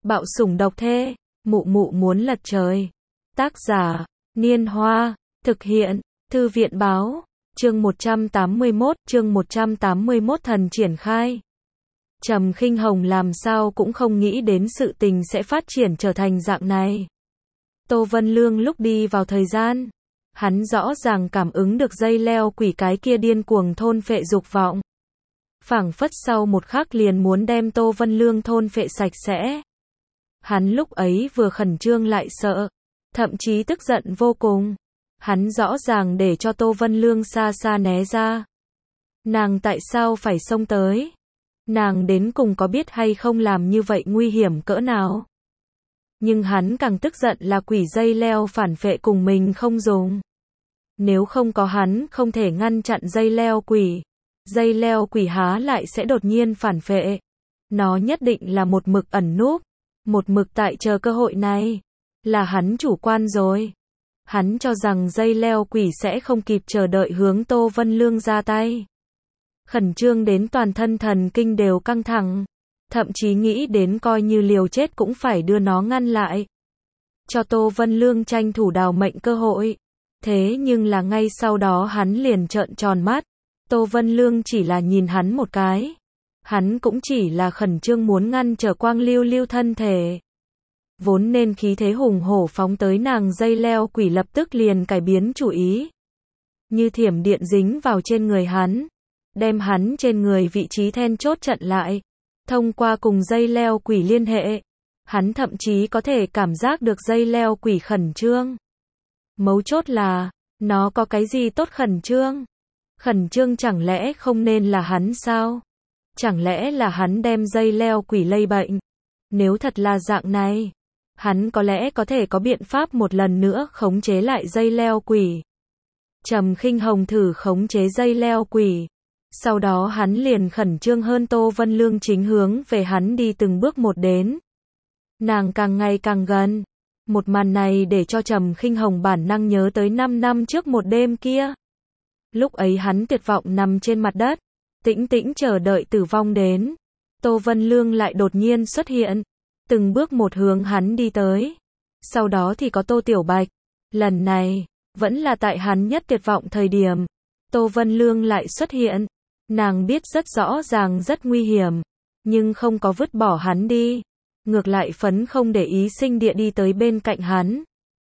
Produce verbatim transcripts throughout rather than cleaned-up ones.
Bạo sủng độc thế, mụ mụ muốn lật trời. Tác giả, Niên Hoa, thực hiện, Thư viện báo, chương một trăm tám mươi mốt, chương một trăm tám mươi mốt thần triển khai. Trầm Khinh Hồng làm sao cũng không nghĩ đến sự tình sẽ phát triển trở thành dạng này. Tô Vân Lương lúc đi vào thời gian, hắn rõ ràng cảm ứng được dây leo quỷ cái kia điên cuồng thôn phệ dục vọng. Phảng phất sau một khắc liền muốn đem Tô Vân Lương thôn phệ sạch sẽ. Hắn lúc ấy vừa khẩn trương lại sợ, thậm chí tức giận vô cùng. Hắn rõ ràng để cho Tô Vân Lương xa xa né ra. Nàng tại sao phải xông tới? Nàng đến cùng có biết hay không làm như vậy nguy hiểm cỡ nào? Nhưng hắn càng tức giận là quỷ dây leo phản phệ cùng mình không dùng. Nếu không có hắn không thể ngăn chặn dây leo quỷ. Dây leo quỷ há lại sẽ đột nhiên phản phệ. Nó nhất định là một mực ẩn núp. Một mực tại chờ cơ hội này. Là hắn chủ quan rồi. Hắn cho rằng dây leo quỷ sẽ không kịp chờ đợi hướng Tô Vân Lương ra tay. Khẩn trương đến toàn thân thần kinh đều căng thẳng. Thậm chí nghĩ đến coi như liều chết cũng phải đưa nó ngăn lại. Cho Tô Vân Lương tranh thủ đào mệnh cơ hội. Thế nhưng là ngay sau đó hắn liền trợn tròn mắt. Tô Vân Lương chỉ là nhìn hắn một cái. Hắn cũng chỉ là khẩn trương muốn ngăn trở quang lưu lưu thân thể. Vốn nên khí thế hùng hổ phóng tới nàng dây leo quỷ lập tức liền cải biến chủ ý. Như thiểm điện dính vào trên người hắn. Đem hắn trên người vị trí then chốt chặn lại. Thông qua cùng dây leo quỷ liên hệ. Hắn thậm chí có thể cảm giác được dây leo quỷ khẩn trương. Mấu chốt là, nó có cái gì tốt khẩn trương? Khẩn trương chẳng lẽ không nên là hắn sao? Chẳng lẽ là hắn đem dây leo quỷ lây bệnh? Nếu thật là dạng này, hắn có lẽ có thể có biện pháp một lần nữa khống chế lại dây leo quỷ. Trầm Khinh Hồng thử khống chế dây leo quỷ. Sau đó hắn liền khẩn trương hơn Tô Vân Lương chính hướng về hắn đi từng bước một đến. Nàng càng ngày càng gần. Một màn này để cho Trầm Khinh Hồng bản năng nhớ tới năm năm trước một đêm kia. Lúc ấy hắn tuyệt vọng nằm trên mặt đất, tĩnh tĩnh chờ đợi tử vong đến. Tô Vân Lương lại đột nhiên xuất hiện, từng bước một hướng hắn đi tới. Sau đó thì có Tô Tiểu Bạch. Lần này, vẫn là tại hắn nhất tuyệt vọng thời điểm. Tô Vân Lương lại xuất hiện. Nàng biết rất rõ ràng rất nguy hiểm, nhưng không có vứt bỏ hắn đi. Ngược lại phấn không để ý sinh địa đi tới bên cạnh hắn.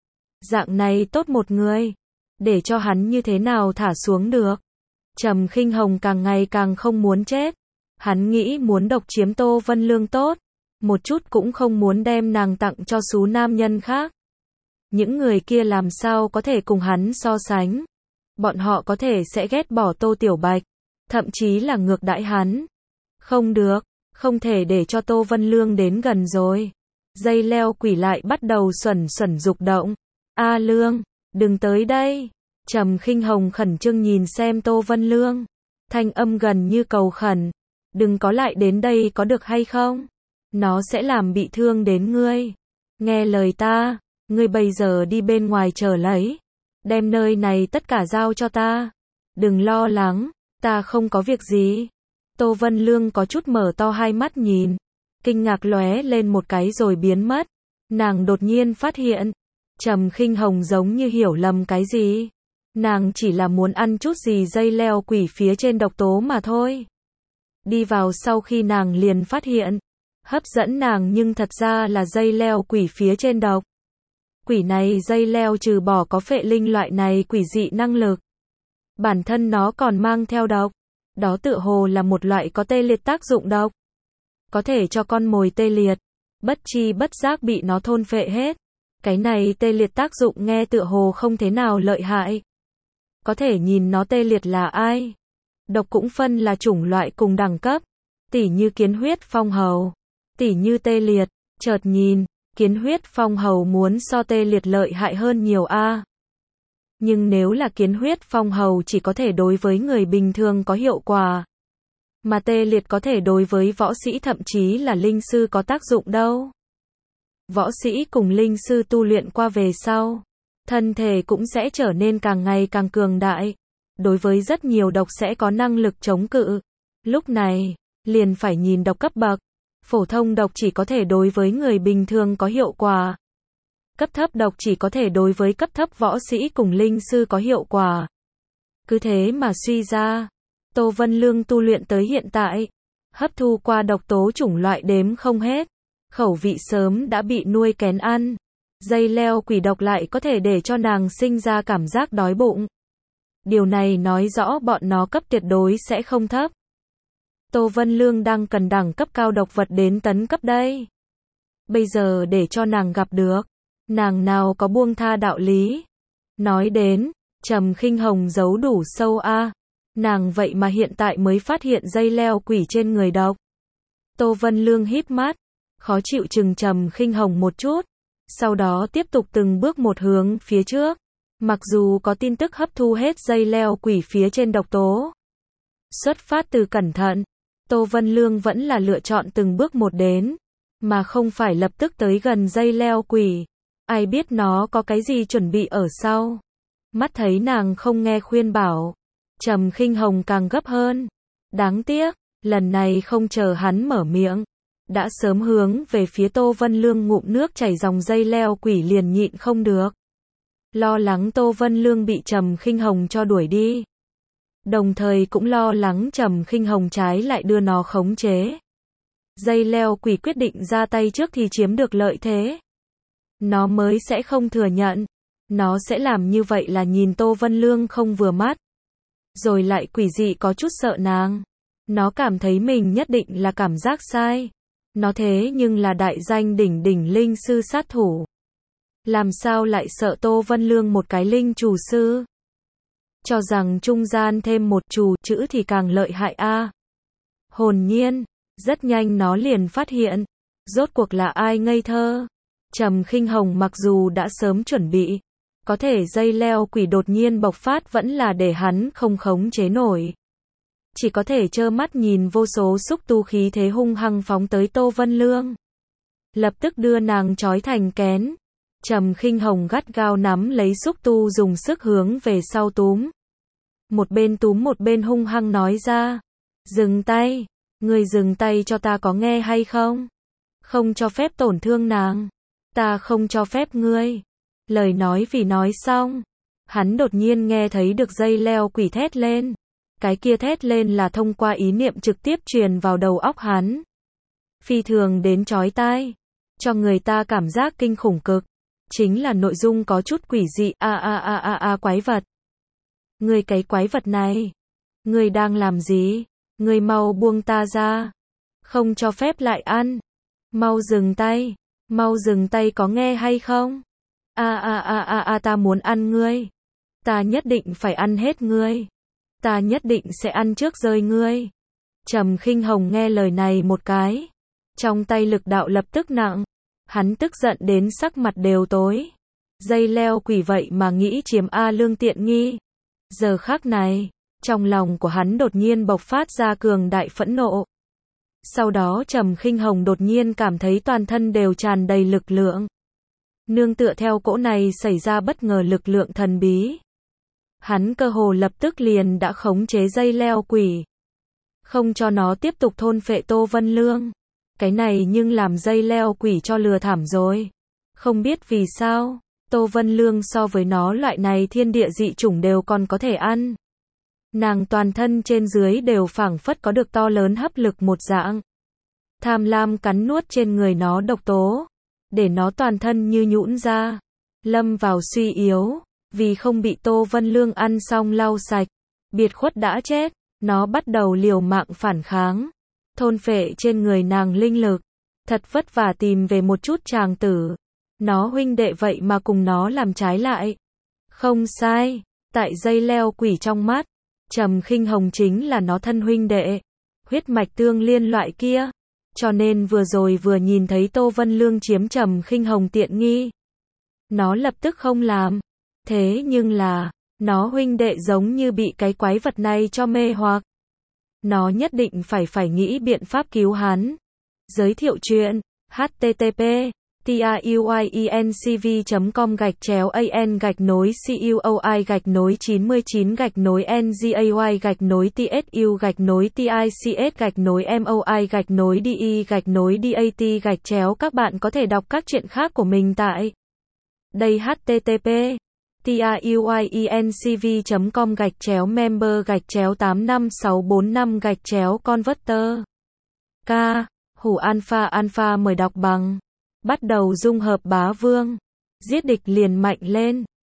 Dạng này tốt một người, để cho hắn như thế nào thả xuống được. Trầm Khinh Hồng càng ngày càng không muốn chết. Hắn nghĩ muốn độc chiếm Tô Vân Lương tốt. Một chút cũng không muốn đem nàng tặng cho số nam nhân khác. Những người kia làm sao có thể cùng hắn so sánh. Bọn họ có thể sẽ ghét bỏ Tô Tiểu Bạch. Thậm chí là ngược đãi hắn. Không được, không thể để cho Tô Vân Lương đến gần rồi. Dây leo quỷ lại bắt đầu xuẩn xuẩn dục động. A Lương, đừng tới đây. Trầm Khinh Hồng khẩn trương nhìn xem Tô Vân Lương. Thanh âm gần như cầu khẩn. Đừng có lại đến đây có được hay không? Nó sẽ làm bị thương đến ngươi. Nghe lời ta, ngươi bây giờ đi bên ngoài chờ lấy. Đem nơi này tất cả giao cho ta. Đừng lo lắng, ta không có việc gì. Tô Vân Lương có chút mở to hai mắt nhìn. Kinh ngạc lóe lên một cái rồi biến mất. Nàng đột nhiên phát hiện. Trầm Khinh Hồng giống như hiểu lầm cái gì. Nàng chỉ là muốn ăn chút gì dây leo quỷ phía trên độc tố mà thôi. Đi vào sau khi nàng liền phát hiện. Hấp dẫn nàng nhưng thật ra là dây leo quỷ phía trên độc. Quỷ này dây leo trừ bỏ có phệ linh loại này quỷ dị năng lực. Bản thân nó còn mang theo độc. Đó tựa hồ là một loại có tê liệt tác dụng độc. Có thể cho con mồi tê liệt. Bất chi bất giác bị nó thôn phệ hết. Cái này tê liệt tác dụng nghe tựa hồ không thế nào lợi hại. Có thể nhìn nó tê liệt là ai. Độc cũng phân là chủng loại cùng đẳng cấp. Tỉ như kiến huyết phong hầu. Tỉ như tê liệt. Chợt nhìn, kiến huyết phong hầu muốn so tê liệt lợi hại hơn nhiều a. Nhưng nếu là kiến huyết phong hầu chỉ có thể đối với người bình thường có hiệu quả. Mà tê liệt có thể đối với võ sĩ thậm chí là linh sư có tác dụng đâu. Võ sĩ cùng linh sư tu luyện qua về sau. Thân thể cũng sẽ trở nên càng ngày càng cường đại. Đối với rất nhiều độc sẽ có năng lực chống cự. Lúc này, liền phải nhìn độc cấp bậc. Phổ thông độc chỉ có thể đối với người bình thường có hiệu quả. Cấp thấp độc chỉ có thể đối với cấp thấp võ sĩ cùng linh sư có hiệu quả. Cứ thế mà suy ra, Tô Vân Lương tu luyện tới hiện tại, hấp thu qua độc tố chủng loại đếm không hết, khẩu vị sớm đã bị nuôi kén ăn. Dây leo quỷ độc lại có thể để cho nàng sinh ra cảm giác đói bụng. Điều này nói rõ bọn nó cấp tuyệt đối sẽ không thấp. Tô Vân Lương đang cần đẳng cấp cao độc vật đến tấn cấp đây. Bây giờ để cho nàng gặp được, nàng nào có buông tha đạo lý. Nói đến, Trầm Khinh Hồng giấu đủ sâu a. Nàng vậy mà hiện tại mới phát hiện dây leo quỷ trên người độc. Tô Vân Lương híp mắt, khó chịu chừng Trầm Khinh Hồng một chút, sau đó tiếp tục từng bước một hướng phía trước. Mặc dù có tin tức hấp thu hết dây leo quỷ phía trên độc tố. Xuất phát từ cẩn thận, Tô Vân Lương vẫn là lựa chọn từng bước một đến, mà không phải lập tức tới gần dây leo quỷ. Ai biết nó có cái gì chuẩn bị ở sau. Mắt thấy nàng không nghe khuyên bảo, Trầm Khinh Hồng càng gấp hơn. Đáng tiếc, lần này không chờ hắn mở miệng, đã sớm hướng về phía Tô Vân Lương ngụm nước chảy dòng dây leo quỷ liền nhịn không được. Lo lắng Tô Vân Lương bị Trầm Khinh Hồng cho đuổi đi. Đồng thời cũng lo lắng Trầm Khinh Hồng trái lại đưa nó khống chế. Dây leo quỷ quyết định ra tay trước thì chiếm được lợi thế. Nó mới sẽ không thừa nhận. Nó sẽ làm như vậy là nhìn Tô Vân Lương không vừa mắt. Rồi lại quỷ dị có chút sợ nàng. Nó cảm thấy mình nhất định là cảm giác sai. Nó thế nhưng là đại danh đỉnh đỉnh linh sư sát thủ. Làm sao lại sợ Tô Vân Lương một cái linh chủ sư? Cho rằng trung gian thêm một chủ chữ thì càng lợi hại a. Hồn nhiên, rất nhanh nó liền phát hiện, rốt cuộc là ai ngây thơ. Trầm Khinh Hồng mặc dù đã sớm chuẩn bị, có thể dây leo quỷ đột nhiên bộc phát vẫn là để hắn không khống chế nổi. Chỉ có thể trơ mắt nhìn vô số xúc tu khí thế hung hăng phóng tới Tô Vân Lương. Lập tức đưa nàng trói thành kén. Trầm Khinh Hồng gắt gao nắm lấy xúc tu dùng sức hướng về sau túm. Một bên túm một bên hung hăng nói ra. Dừng tay. Ngươi dừng tay cho ta có nghe hay không? Không cho phép tổn thương nàng. Ta không cho phép ngươi. Lời nói vì nói xong. Hắn đột nhiên nghe thấy được dây leo quỷ thét lên. Cái kia thét lên là thông qua ý niệm trực tiếp truyền vào đầu óc hắn. Phi thường đến chói tai. Cho người ta cảm giác kinh khủng cực. Chính là nội dung có chút quỷ dị. A a a a a quái vật. Ngươi cái quái vật này. Ngươi đang làm gì? Ngươi mau buông ta ra. Không cho phép lại ăn. Mau dừng tay. Mau dừng tay có nghe hay không? A a a a a ta muốn ăn ngươi. Ta nhất định phải ăn hết ngươi. Ta nhất định sẽ ăn trước rơi ngươi. Trầm Khinh Hồng nghe lời này một cái. Trong tay lực đạo lập tức nặng. Hắn tức giận đến sắc mặt đều tối. Dây leo quỷ vậy mà nghĩ chiếm A Lương tiện nghi. Giờ khắc này, trong lòng của hắn đột nhiên bộc phát ra cường đại phẫn nộ. Sau đó Trầm Khinh Hồng đột nhiên cảm thấy toàn thân đều tràn đầy lực lượng. Nương tựa theo cỗ này xảy ra bất ngờ lực lượng thần bí. Hắn cơ hồ lập tức liền đã khống chế dây leo quỷ. Không cho nó tiếp tục thôn phệ Tô Vân Lương. Cái này nhưng làm dây leo quỷ cho lừa thảm rồi. Không biết vì sao, Tô Vân Lương so với nó loại này thiên địa dị chủng đều còn có thể ăn. Nàng toàn thân trên dưới đều phảng phất có được to lớn hấp lực một dạng. Tham lam cắn nuốt trên người nó độc tố, để nó toàn thân như nhũn ra, lâm vào suy yếu, vì không bị Tô Vân Lương ăn xong lau sạch, biệt khuất đã chết, nó bắt đầu liều mạng phản kháng, thôn phệ trên người nàng linh lực, thật vất vả tìm về một chút tràng tử. Nó huynh đệ vậy mà cùng nó làm trái lại. Không sai, tại dây leo quỷ trong mắt, Trầm Khinh Hồng chính là nó thân huynh đệ, huyết mạch tương liên loại kia. Cho nên vừa rồi vừa nhìn thấy Tô Vân Lương chiếm Trầm Khinh Hồng tiện nghi, nó lập tức không làm. Thế nhưng là, nó huynh đệ giống như bị cái quái vật này cho mê hoặc. Nó nhất định phải phải nghĩ biện pháp cứu hắn. Giới thiệu chuyện, H T T P tuyuyencv chấm com gạch chéo an gạch nối cuoi gạch nối chín mươi chín gạch nối ngay gạch nối tsu gạch nối tics gạch nối moi gạch nối de gạch nối dat gạch chéo. Các bạn có thể đọc các truyện khác của mình tại đây http tuyuyencv chấm com gạch chéo member gạch chéo tám năm sáu bốn năm gạch chéo converter. K. Hủ alpha alpha mời đọc bằng. Bắt đầu dung hợp bá vương. Giết địch liền mạnh lên.